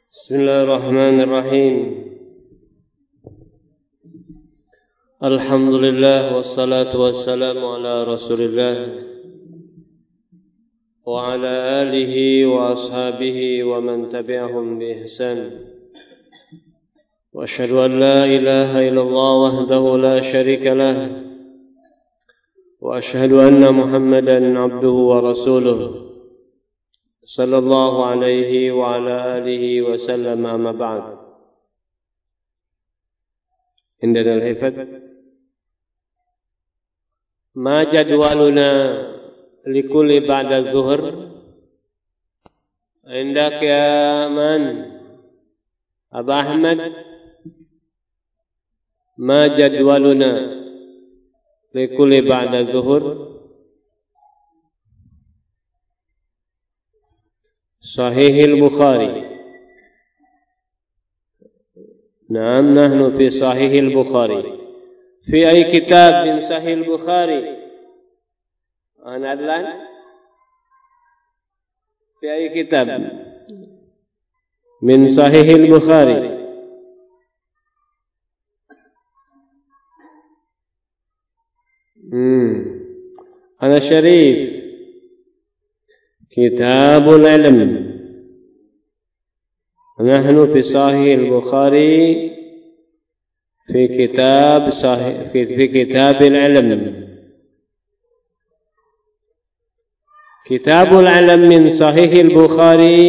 Bismillahirrahmanirrahim. Alhamdulillah wassalatu wassalamu ala Rasulillah wa ala alihi wa ashabihi wa man tabi'ahum bi ihsan. Wa asyhadu an la ilaha illallah wahdahu la syarika lah wa asyhadu anna Muhammadan abduhu wa rasuluh sallallahu alaihi wa ala alihi wa sallam, amma ba'd. Indana al-hifad ma jadwaluna likulli ba'da zuhur. Indak ya man Aba Ahmad, ma jadwaluna likulli ba'da zuhur? صحيح البخاري. نعم، نحن في صحيح البخاري. في أي كتاب من صحيح البخاري؟ أنا أدلان في أي كتاب من صحيح البخاري؟ أنا شريف كتاب العلم. نحن في صحيح البخاري في كتاب العلم. كتاب العلم من صحيح البخاري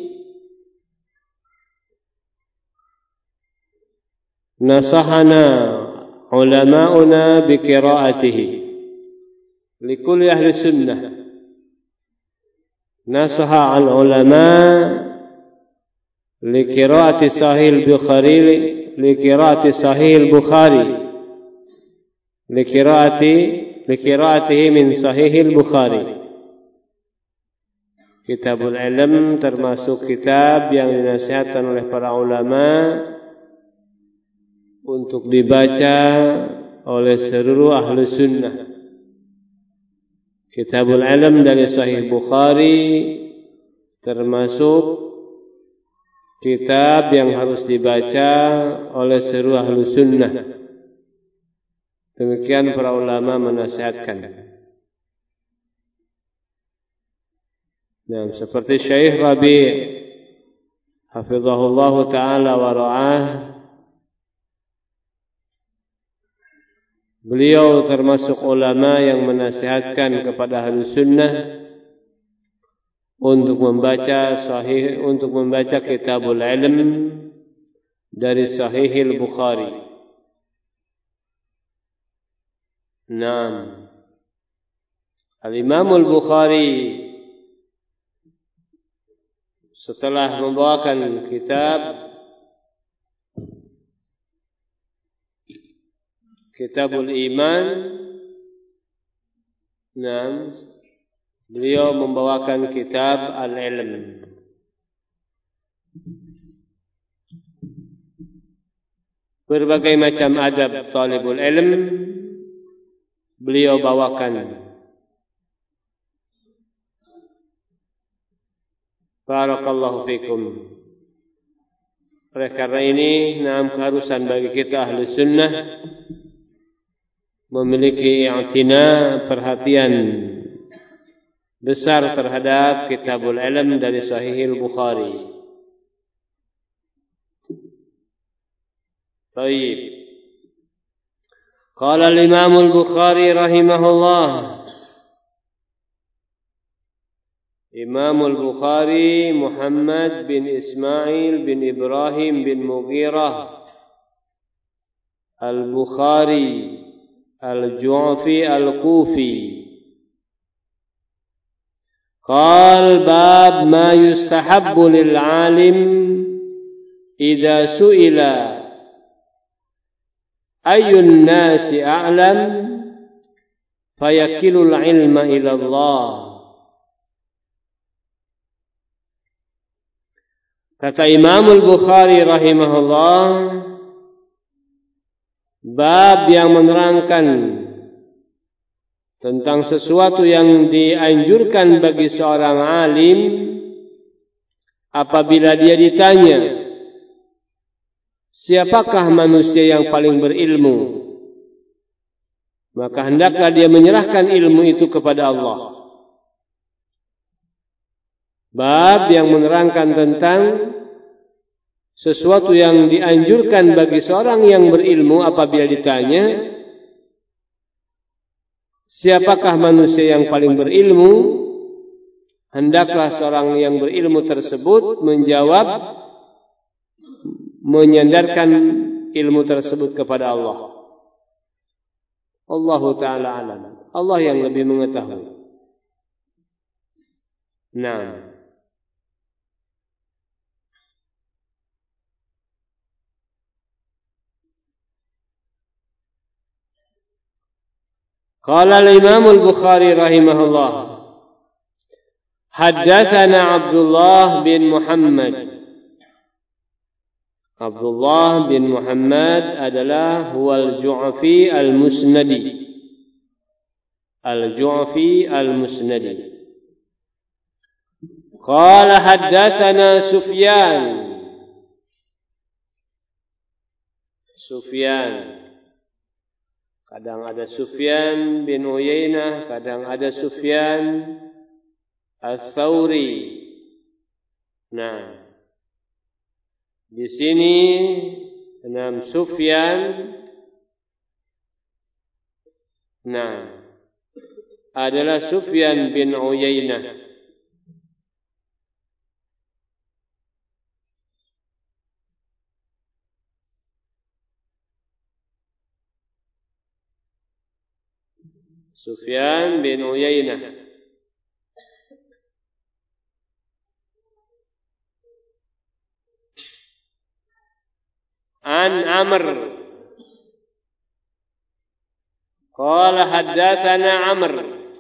نصحنا علماؤنا بقراءته لكل أهل السنة. نصح العلماء لقراءة صحيح البخاري لقراءته من صحيح البخاري. Kitabul Ilm termasuk kitab yang dinasihatkan oleh para ulama untuk dibaca oleh seluruh ahli sunnah. Kitabul Ilm dari Sahih Bukhari termasuk kitab yang harus dibaca oleh seluruh ahlu sunnah. Demikian para ulama menasihatkan. Nah, seperti Syekh Rabi' hafizahullah ta'ala wa ra'ah, beliau termasuk ulama yang menasihatkan kepada ahli sunnah untuk membaca Kitabul Ilm dari Sahihil Bukhari. Naam. Al-Imam Al-Bukhari setelah membawakan Kitabul Iman, beliau membawakan Kitab Al-Ilm. Berbagai macam adab talibul ilm beliau bawakan. Barakallahu fikum. Oleh karena ini, keharusan bagi kita ahli sunnah memiliki i'tina, perhatian besar terhadap Kitabul Ilm dari Sahihil Bukhari. Baik. Qala al-Imam al-Bukhari rahimahullah. Imam al-Bukhari Muhammad bin Ismail bin Ibrahim bin Mughirah al-Bukhari al-Ju'fi al-Kufi. Qal bab ma yustahabbu lil alim idza su'ila ayyun nasi a'lam fayakilul ilma ila Allah. Kata Imam Al-Bukhari rahimahullah, bab yang menerangkan tentang sesuatu yang dianjurkan bagi seorang alim apabila dia ditanya, siapakah manusia yang paling berilmu, maka hendaklah dia menyerahkan ilmu itu kepada Allah. Bab yang menerangkan tentang sesuatu yang dianjurkan bagi seorang yang berilmu apabila ditanya, siapakah manusia yang paling berilmu, hendaklah seorang yang berilmu tersebut menjawab, menyandarkan ilmu tersebut kepada Allah. Allah Ta'ala alam. Allah yang lebih mengetahui. Nah, qala al-Imam al-Bukhari rahimahullah, haddatsana Abdullah bin Muhammad. Abdullah bin Muhammad adalah huwal Ju'fi al-Musnadi. Al-Ju'fi al-Musnadi. Qala haddatsana Sufyan. Sufyan. Kadang ada Sufyan bin Uyainah, kadang ada Sufyan al-Thawri. Nah, di sini enam Sufyan. Nah, adalah Sufyan bin Uyainah. Sufyan bin Uyainah. An Amr. Qala haddatsana Amr.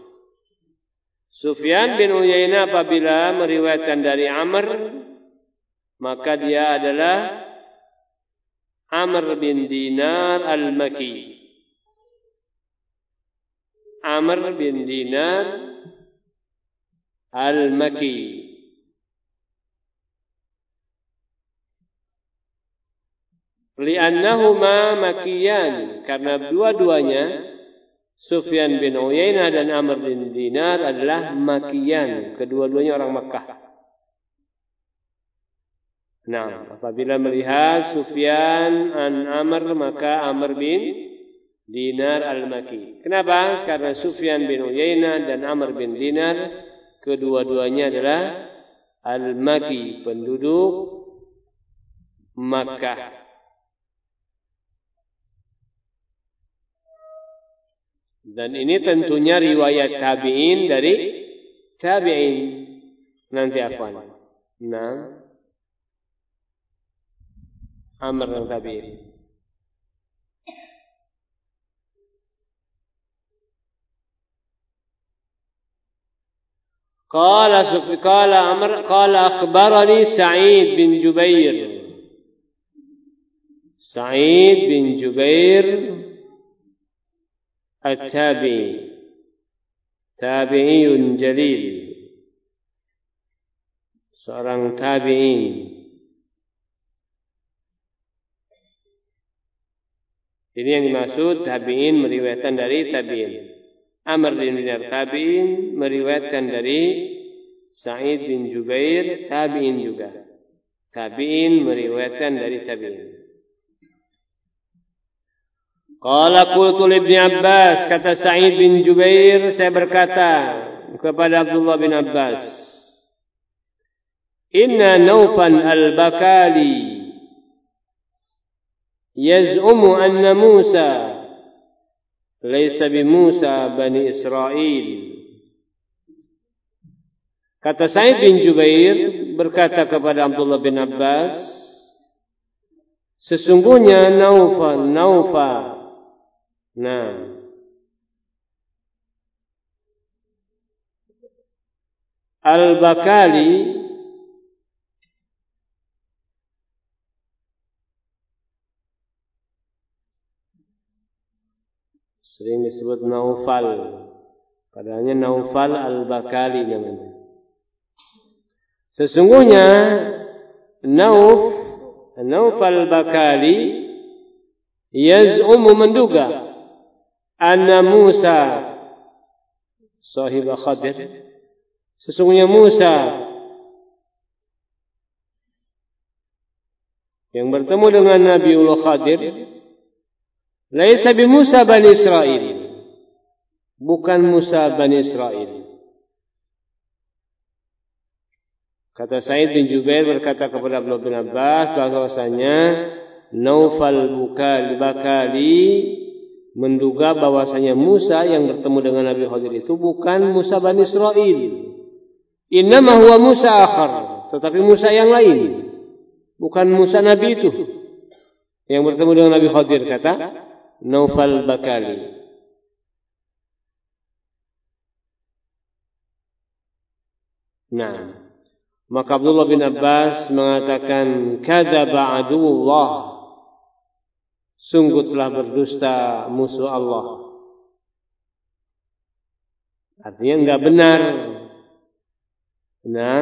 Sufyan bin Uyainah apabila meriwayatkan dari Amr, maka dia adalah Amr bin Dinar al-Maki. Amr bin Dinar al-Maki. Li'annahuma makiyan, karena dua-duanya Sufyan bin Uyainah dan Amr bin Dinar adalah makiyan, kedua-duanya orang Makkah. Nah, apabila melihat Sufyan an Amr, maka Amr bin Dinar al-Maki. Kenapa? Karena Sufyan bin Uyainah dan Amr bin Dinar kedua-duanya adalah al-Maki, penduduk Makkah. Dan ini tentunya riwayat tabi'in dari tabi'in. Nanti apa? Nah, Amr dan tabi'in. Qala Amr qala akhbarani Sa'id bin Jubair. Sa'id bin Jubair At-Tabi'i, tabi'iyun jalil, seorang tabi'in. Ini yang dimaksud tabi'in meriwayatkan dari tabi'in. Amr bin Dinar tabi'in meriwayatkan dari Sa'id bin Jubair, tabi'in juga. Tabi'in meriwayatkan dari tabi'in. Qala qultu li Ibn Abbas, kata Sa'id bin Jubair, saya berkata kepada Abdullah bin Abbas, inna Naufan al-Bakali yaz'umu anna Musa laysa bi Musa bani Israel. Kata Sa'id bin Jubair berkata kepada Abdullah bin Abbas, sesungguhnya Naufal, nah, al-Bakali sering disebut Naufal, padahalnya Naufal al-Bakali namanya. Sesungguhnya Nauf al-Bakali yaz'umu menduga anna Musa sahib Khadir, sesungguhnya Musa yang bertemu dengan Nabiullah Khadir laisa bi Musa Bani Israel, bukan Musa Bani Israel. Kata Sa'id bin Jubair berkata kepada Abdullah bin Abbas bahwasanya Naufal Bakali menduga bahwasanya Musa yang bertemu dengan Nabi Khadir itu bukan Musa Bani Israel. Innama huwa Musa akhar, tetapi Musa yang lain, bukan Musa Nabi itu yang bertemu dengan Nabi Khadir, kata Naufal Bakali. Nah, maka Abdullah bin Abbas mengatakan kadzaba aduwwullah, sungguh telah berdusta musuh Allah. Artinya enggak benar. Nah,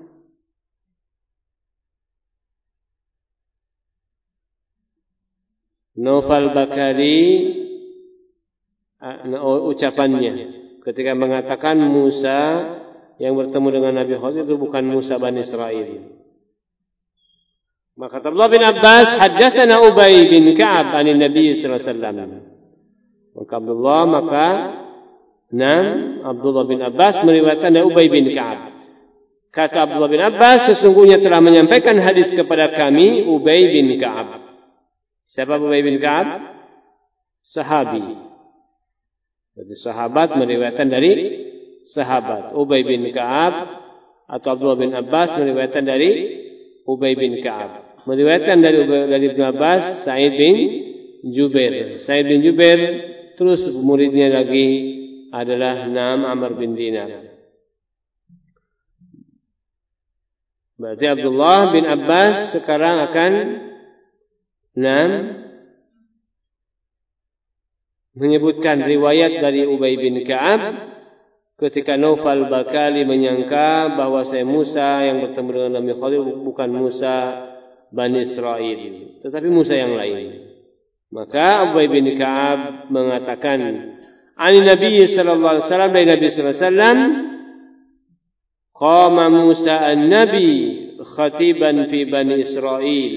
Naufal Bakali ucapannya ketika mengatakan Musa yang bertemu dengan Nabi Khadir itu bukan Musa Bani Israel. Maka Abdullah bin Abbas haddatsana Ubay bin Ka'ab anin Nabi sallallahu alaihi wasallam. Abdullah bin Abbas meriwayatkan dari Ubay bin Ka'ab. Kata Abdullah bin Abbas, sesungguhnya telah menyampaikan hadis kepada kami Ubay bin Ka'ab. Siapa Ubay bin Ka'ab? Sahabi. Jadi sahabat meriwayatkan dari sahabat. Ubay bin Ka'ab atau Abdullah bin Abbas meriwayatkan dari Ubay bin Ka'ab. Meriwayatkan dari Ibn Abbas, Sa'id bin Jubair. Sa'id bin Jubair terus muridnya lagi adalah Amr bin Dinar. Berarti Abdullah bin Abbas sekarang akan menyebutkan riwayat dari Ubay bin Ka'ab ketika Naufal Bakali menyangka bahwa Musa yang bertemu dengan Nabi Khadir bukan Musa Bani Israel, tetapi Musa yang lain. Maka Ubay bin Ka'ab mengatakan, "Ani Nabi sallallahu alaihi wasallam, dari Nabi sallallahu alaihi wasallam, qama Musa an-nabi khatiban fi Bani Israel."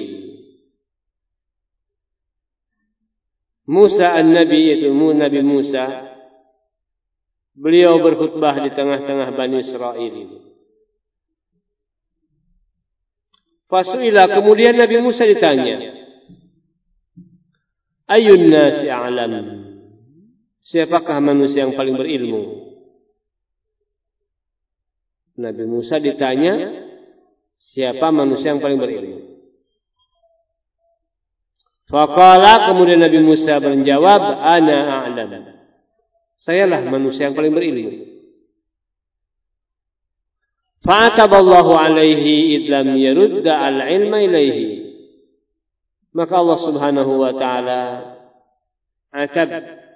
Musa an-nabi, yaitu Nabi Musa, beliau berkhutbah di tengah-tengah Bani Israel. Fasuila, kemudian Nabi Musa ditanya, Ayun nasi a'lam, siapakah manusia yang paling berilmu? Nabi Musa ditanya, siapa manusia yang paling berilmu? Faqala, kemudian Nabi Musa menjawab, ana a'lam, sayalah manusia yang paling berilmu. Fa'ataballahu alaihi idlam yarudda al-ilma ilaihi. Maka Allah subhanahu wa ta'ala atab,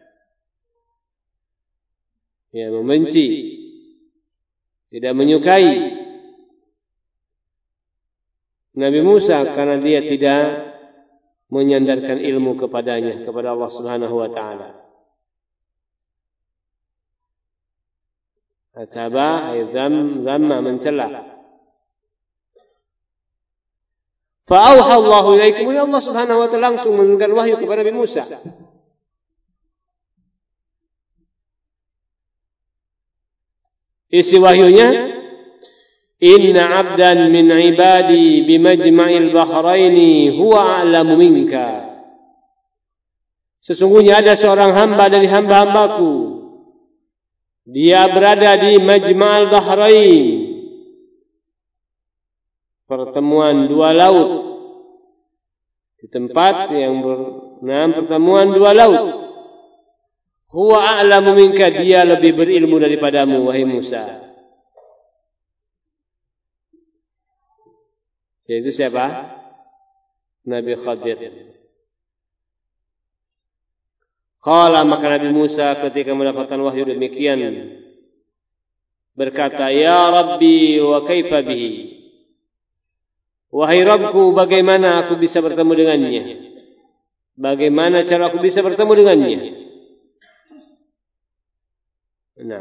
membenci, tidak menyukai Nabi Musa karena dia tidak menyandarkan ilmu kepadanya, kepada Allah subhanahu wa ta'ala. Ataba ay dhamma, mencela. Fa'auha Allahu ilaihi, kemudian Allah subhanahu wa ta'ala langsung menurunkan wahyu kepada Nabi Musa. Isi wahyunya, inna abdan min ibadi bimajma'il bahraini huwa a'lamu minka. Sesungguhnya ada seorang hamba dari hamba-hambaku, dia berada di Majma'al Bahrain, pertemuan dua laut, di tempat yang pertemuan dua laut. Huwa a'lamu minka, dia lebih berilmu daripadamu wahai Musa. Yaitu siapa? Nabi Khadir. Qala, maka Nabi Musa ketika mendapatkan wahyu demikian berkata, ya Rabbi wa kaifa bihi, Wahai Rabbku, bagaimana aku bisa bertemu dengannya? Bagaimana cara aku bisa bertemu dengannya? Nah,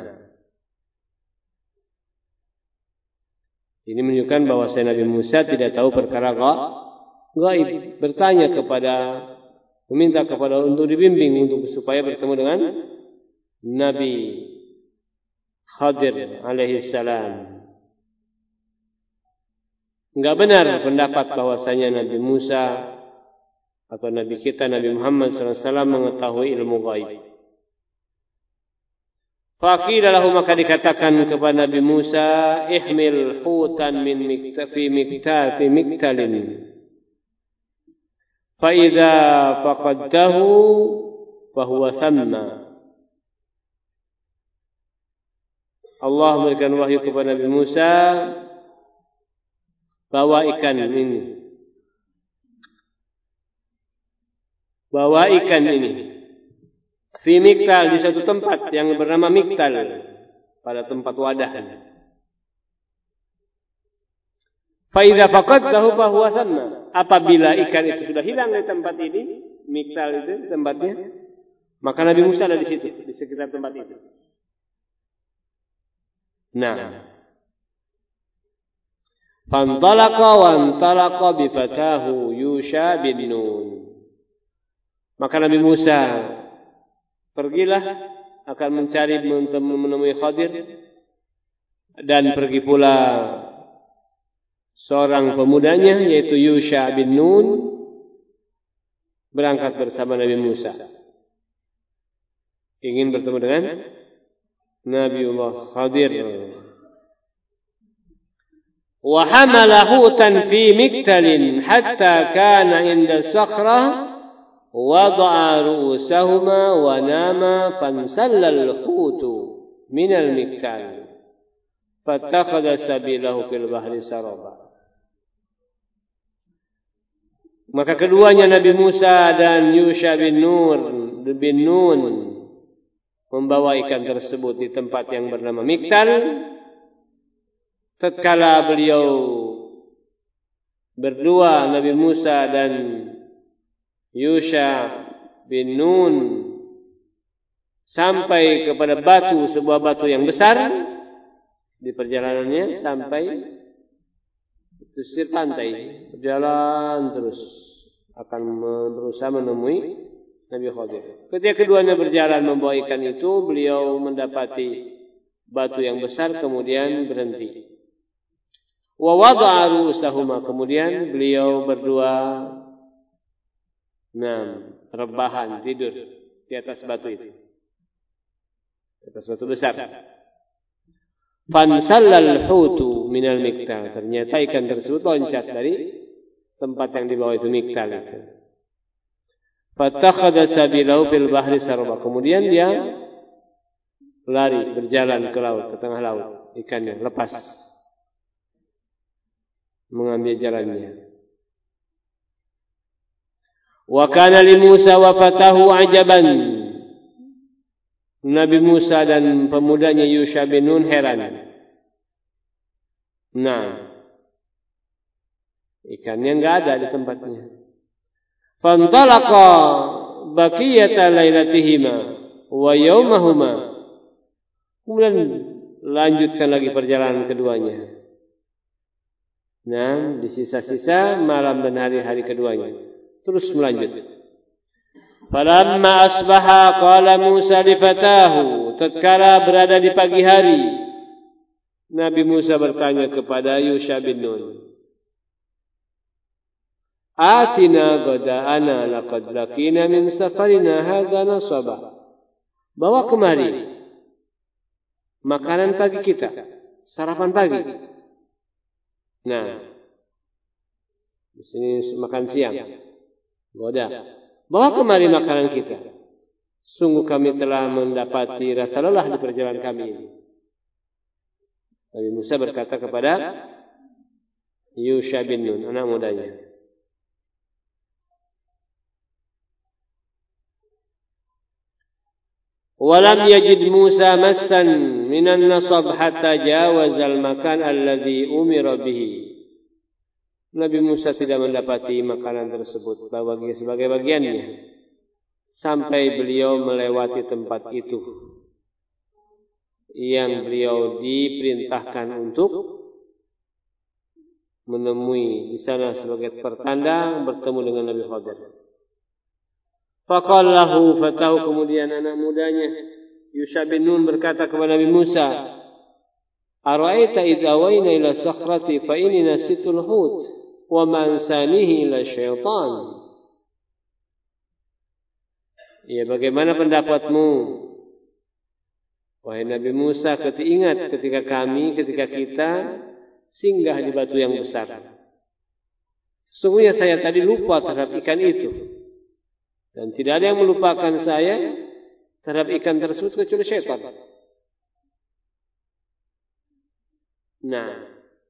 ini menunjukkan bahwa Nabi Musa tidak tahu perkara gaib. Bertanya meminta kepada untuk dibimbing untuk supaya bertemu dengan Nabi Khadir alaihi salam. Enggak benar pendapat bahwasanya Nabi Musa atau Nabi kita Nabi Muhammad SAW mengetahui ilmu gaib. Faqila lahu, maka dikatakan kepada Nabi Musa, ihmil hutan fi miktalin. Fa idza faqadtahu fa huwa thamma. Allah memberikan wahyu kepada Nabi Musa, bawa ikan ini. Bawa ikan ini. Fi miktal, di satu tempat yang bernama miktal, pada tempat wadah. Fa idza faqadtahu fa huwa thamma. Apabila ikan itu sudah hilang di tempat ini, miktal itu tempatnya, maka Nabi Musa ada di situ, di sekitar tempat itu. Nah, fantalaqa wa antalaqa bi fatahu Yusha bin Nun. Maka Nabi Musa pergilah akan mencari menemui Khadir, dan pergi pula seorang pemudanya yaitu Yusha bin Nun berangkat bersama Nabi Musa, ingin bertemu dengan Nabiullah Khadir. Wa hamala hutan fi miktalin hatta kana inda sakhrah wada'a ru'usahuma wa nama fansallal hutu minal miktal fattakhadha sabilahu fil bahri saraba. Maka keduanya Nabi Musa dan Yusha bin Nun membawa ikan tersebut di tempat yang bernama Miktal. Tatkala beliau berdua, Nabi Musa dan Yusha bin Nun, sampai kepada sebuah batu yang besar di perjalanannya, sampai pesisir pantai, berjalan terus akan berusaha menemui Nabi Khadir. Ketika keduanya berjalan membawa ikan itu, beliau mendapati batu yang besar, kemudian berhenti. Wa wada'a ru'usahuma, kemudian beliau berdua rebahan, tidur di atas batu itu, di atas batu besar. Fansallal hutu minal miktal, ternyata ikan tersebut loncat dari tempat yang dibawa itu miktal itu. Fattakhadha sabilahu fil bahri saraba, kemudian dia lari berjalan ke laut, ke tengah laut, ikannya lepas mengambil jalannya. Wa kana li Musa wa fatahu ajaban. Nabi Musa dan pemudanya Yusha bin Nun heran. Nah, ikannya enggak ada di tempatnya. Fantalaqa baqiyata lailatihima wa yaumahuma. Kemudian lanjutkan lagi perjalanan keduanya. Nah, di sisa-sisa malam dan hari-hari keduanya terus melanjut. Falamma asbaha qala Musa li fatahu, tatkala berada di pagi hari, Nabi Musa bertanya kepada Yusha bin Nun, atina ghada'ana laqad laqina min safarina hadza nasaba. Bawa kemari makanan pagi kita, sarapan pagi. Nah, di sini makan siang. Goda. Bawa kemari makanan kita. Sungguh kami telah mendapati rasa lelah di perjalanan kami ini. Nabi Musa berkata kepada Yusha bin Nun, anak mudanya. Walam yajid Musa massan minan nasab hatta jawazal makan alladhi umira bihi. Nabi Musa tidak mendapati makanan tersebut sebagai bagiannya sampai beliau melewati tempat itu yang beliau diperintahkan untuk menemui di sana sebagai pertanda bertemu dengan Nabi Khadir. Faqallahu fatahu, kemudian anak mudanya Yusha bin Nun berkata kepada Nabi Musa, "Ara'aita idh awayna ila sakhrati fa inni nasitul hut wa ma ansanihi ila syaitan." Ya, bagaimana pendapatmu wahai Nabi Musa, ketika kita singgah di batu yang besar. Sesungguhnya saya tadi lupa terhadap ikan itu. Dan tidak ada yang melupakan saya terhadap ikan tersebut kecuali syaitan. Nah,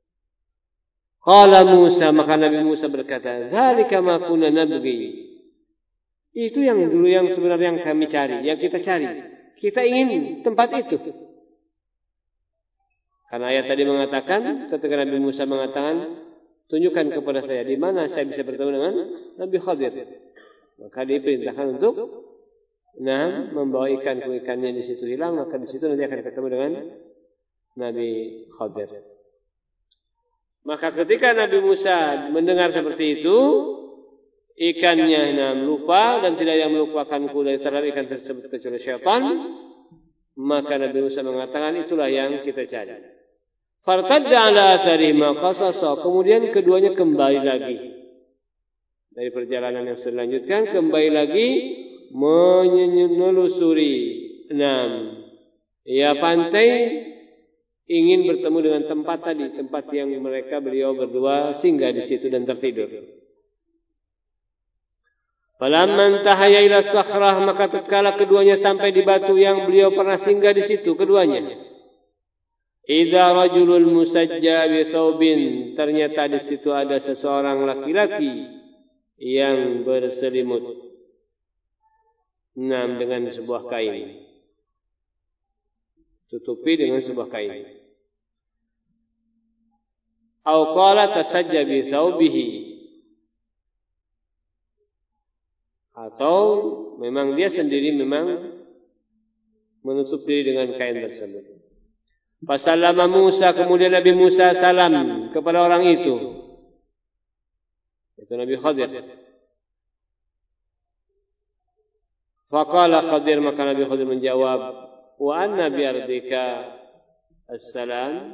qala Musa, maka Nabi Musa berkata, "Dzalika ma kunna nabghi." Itu yang sebenarnya yang kami cari, yang kita cari. Kita ingin tempat itu. Karena ayat tadi mengatakan, ketika Nabi Musa mengatakan, "Tunjukkan kepada saya di mana saya bisa bertemu dengan Nabi Khadir." Maka diperintahkan untuk membawa ikannya di situ hilang, maka di situ nanti akan ketemu dengan Nabi Khadir. Maka ketika Nabi Musa mendengar seperti itu, ikannya lupa dan tidak ada yang melupakanku dari terhadap ikan tersebut kecuali syaitan, maka Nabi Musa mengatakan itulah yang kita cari. Fartadda ala atharihima qasasa, kemudian keduanya kembali lagi dari perjalanan yang selanjutkan, kembali lagi menelusuri pantai, ingin bertemu dengan tempat tadi, tempat yang beliau berdua singgah di situ dan tertidur. Falamman tahaya ila sakhrah, maka tatkala keduanya sampai di batu yang beliau pernah singgah di situ keduanya. Idza rajulul musajja bi thawbin, ternyata di situ ada seseorang laki-laki yang berselimut dengan sebuah kain, tutupi dengan sebuah kain. Au qala tasajja bi thawbihi, atau memang dia sendiri memang menutup diri dengan kain tersebut. Fasallama Musa, kemudian Nabi Musa salam kepada orang itu Nabi Khadir. Faqala Khadir, maka Nabi Khadir menjawab, "Wa anna bi'ardika assalam."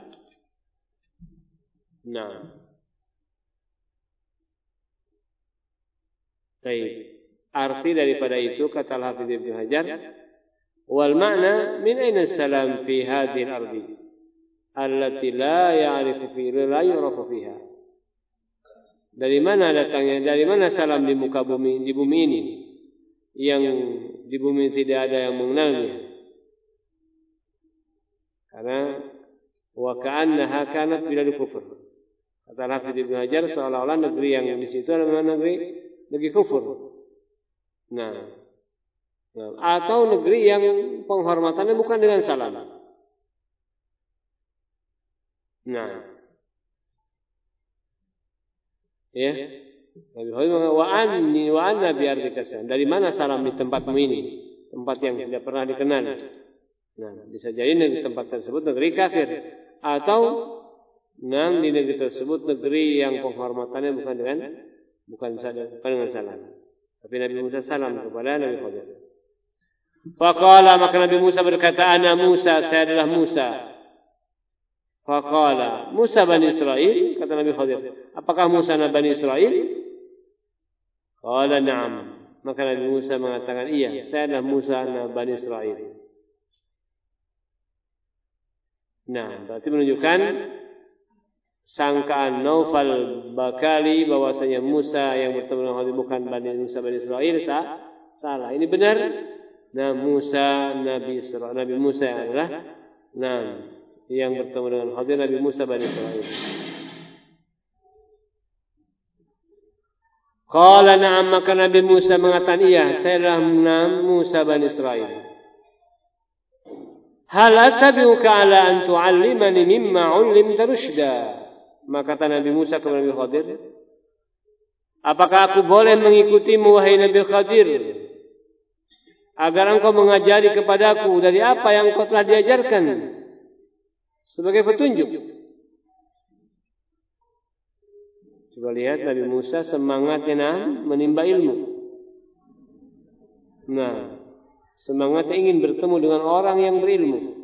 Nah, baik. Arti daripada itu kata Al-Hafidz Ibnu Hajar, wal makna min aina salam fi hadhihi al-ardi allati la yu'rafu fiha. Dari mana salam di muka bumi, di bumi ini yang di bumi tidak ada yang mengenalnya. Karena wa ka'annaha kanat bilad kufur. Kata Al-Hafidz Ibnu Hajar, seolah-olah negeri yang di situ adalah negeri kufur. Atau negeri yang penghormatannya bukan dengan salam. Ya, Nabi Muhammad wa anna bi ardika salam. Dari mana salam di tempatmu ini? Tempat yang tidak pernah dikenal. Bisa jadi di tempat tersebut negeri kafir, atau di negeri tersebut negeri yang penghormatannya bukan dengan salam. Tapi Nabi Musa salam kepada Nabi Khadir. Faqala, maka Nabi Musa berkata, "Ana Musa, saya adalah Musa." Faqala, "Musa Bani Israel?" Kata Nabi Khadir, "Apakah Musa Bani Israel?" Qala, "Na'am." Maka Nabi Musa mengatakan, "Iya, saya adalah Musa Bani Israel." Berarti menunjukkan sangkaan Naufal Bakali bahwasanya Musa yang bertemu dengan Khadir bukan Musa Bani Israel salah. Ini benar. Nabi Musa adalah yang bertemu dengan Khadir Nabi Musa Bani Israel. Qala na'am, maka Nabi Musa mengatakan, "Iya, saya adalah Musa Bani Israel." "Hal attabi'uka ala an tu'allimani mimma 'ullimta rusyda?" Maka kata Nabi Musa kepada Nabi Khadir, apakah aku boleh mengikutimu wahai Nabi Khadir, agar engkau mengajari kepadaku dari apa yang engkau telah diajarkan sebagai petunjuk? Coba lihat Nabi Musa semangatnya menimba ilmu. Semangatnya ingin bertemu dengan orang yang berilmu.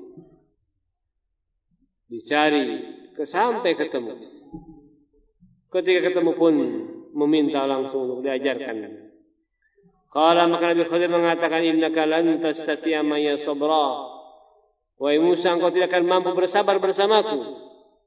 Dicari sampai ketemu. Ketika ketemu pun meminta langsung untuk diajarkan. Qala maka Nabi Khadir mengatakan, innaka lan tastati'a maya sabra. Wahai Musa, engkau tidak akan mampu bersabar bersamaku.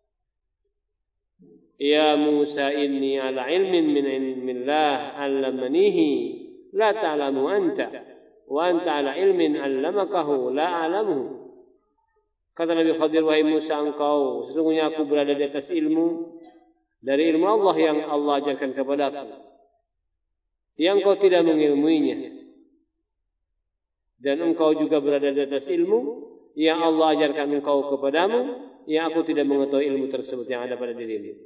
Ya Musa, inni ala ilmin min ilmillah 'allamanihi la ta'lamu anta wa anta ala ilmin 'allamakahu la a'lamuhu. Kata Nabi Khadir, wahai Musa, engkau sesungguhnya aku berada di atas ilmu dari ilmu Allah yang Allah ajarkan kepadaku, yang engkau tidak mengilmuinya, dan engkau juga berada di atas ilmu yang Allah ajarkan engkau kepadamu, yang aku tidak mengetahui ilmu tersebut yang ada pada dirimu.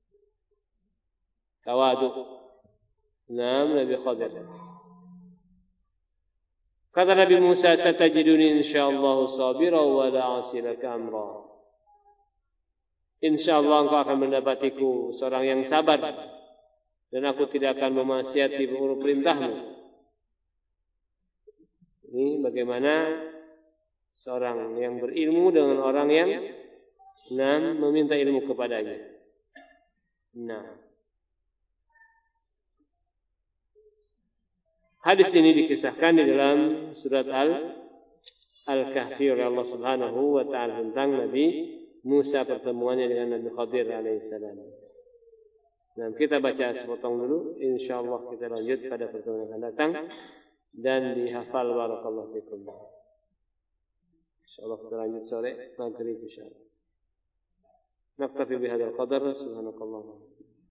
Tawadu. Nabi Khadir. Kata Nabi Musa, satajiduni insyaallah sabira wa la asilaka amra. Insyaallah engkau akan mendapatiku seorang yang sabar, dan aku tidak akan memaksiati perintahmu. Ini bagaimana seorang yang berilmu dengan orang yang meminta ilmu kepadanya. Hadis ini dikisahkan di dalam surat Al-Kahfi oleh Allah Subhanahu wa taala tentang Nabi Musa pertemuannya dengan Nabi Khadir alaihissalam. Kita baca sepotong dulu, insyaallah kita lanjut pada pertemuan yang akan datang dan dihafal. Barakallahu fikum. Insyaallah kita lanjut sore maghrib insyaallah. Naktafi bihadzal qadar. Subhanakallah.